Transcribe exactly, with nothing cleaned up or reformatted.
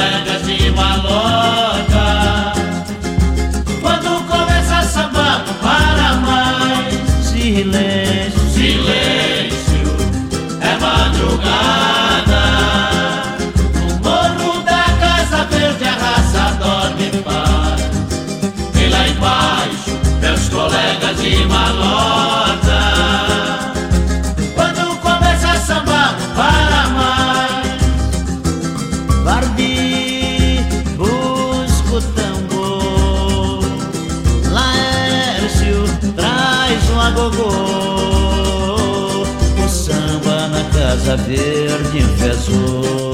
colegas de malota. Quando começa a samba, não para mais. Silêncio, silêncio, é madrugada. No morro da Casa Verde a raça dorme em paz. E lá embaixo, meus colegas de malota. Quando começa a samba, não para mais. Barbi, busca o tambor. Laércio, traz um agogô. O samba na Casa Verde enfezou.